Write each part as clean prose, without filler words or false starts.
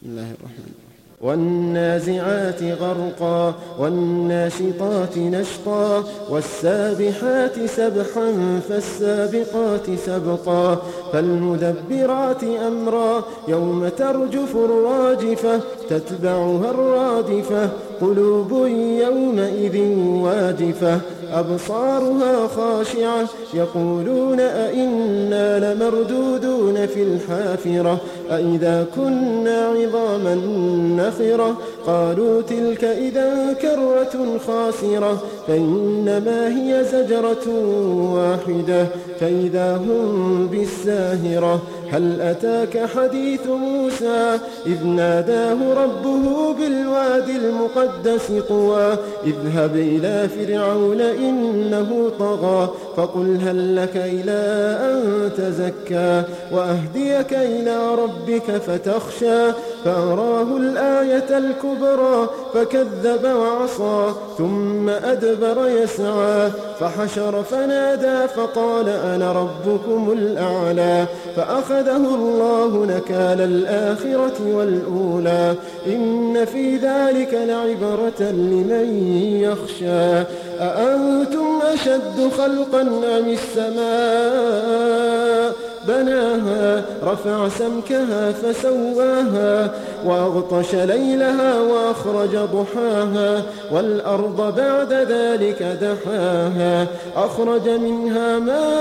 الله الرحمن الرحيم. والنازعات غرقا والناشطات نشطا والسابحات سبحا فالسابقات سبقا فالمدبرات أمرا يوم ترجف الراجفة تتبعها الرادفة قلوب يومئذ واجفة أبصارها خاشعة يقولون أئنا لمردودون في الحافرة أئذا كنا عظاما نخرة قالوا تلك إذا كرة خاسرة فإنما هي زجرة واحدة فإذا هم بالساهرة هل أتاك حديث موسى إذ ناداه ربه بالوادي المقدس طوى اذهب إلى فرعون إنه طغى فقل هل لك إلى أن تزكى وأهديك إلى ربك فتخشى فأراه الآية الكبرى فكذب وعصى ثم أدبر يسعى فحشر فنادى فقال أنا ربكم الأعلى فأخذه الله نكال الآخرة والأولى إن في ذلك لعبرة لمن يخشى أأنتم أشد خلقا أم السماء بناها رفع سمكها فسواها وأغطش ليلها وأخرج ضحاها والأرض بعد ذلك دحاها أخرج منها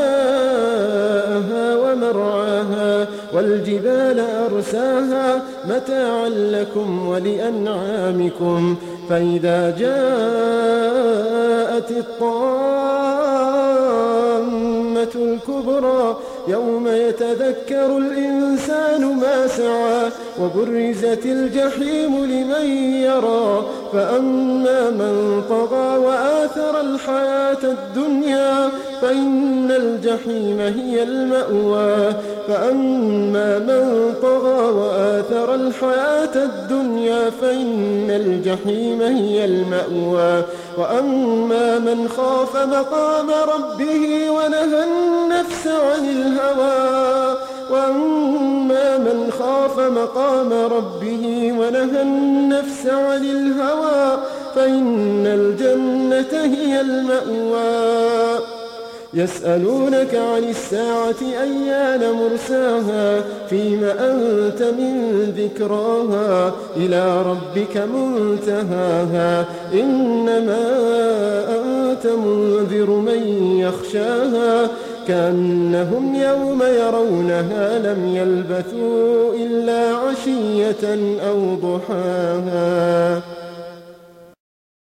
ماءها ومرعاها والجبال أرساها متاعا لكم ولأنعامكم فإذا جاءت الطامة الكبرى يوم يتذكر الإنسان ما سعى وبرزت الجحيم لمن يرى فأما من طغى وآثر الحياة الدنيا فإن الجحيم هي المأوى فأما من طغى وآثر الحياة الدنيا فإن الجحيم هي المأوى وأما من خاف مقام ربه ونهى النفس عن الهوى وأما من خاف مقام ربه ونهى النفس عن الهوى فإن الجنة هي المأوى يسألونك عن الساعة أيان مرساها فيما أنت من ذكراها إلى ربك منتهاها إنما أنت منذر من يخشاها كأنهم يوم يرونها لم يلبثوا إلا عشية أو ضحاها.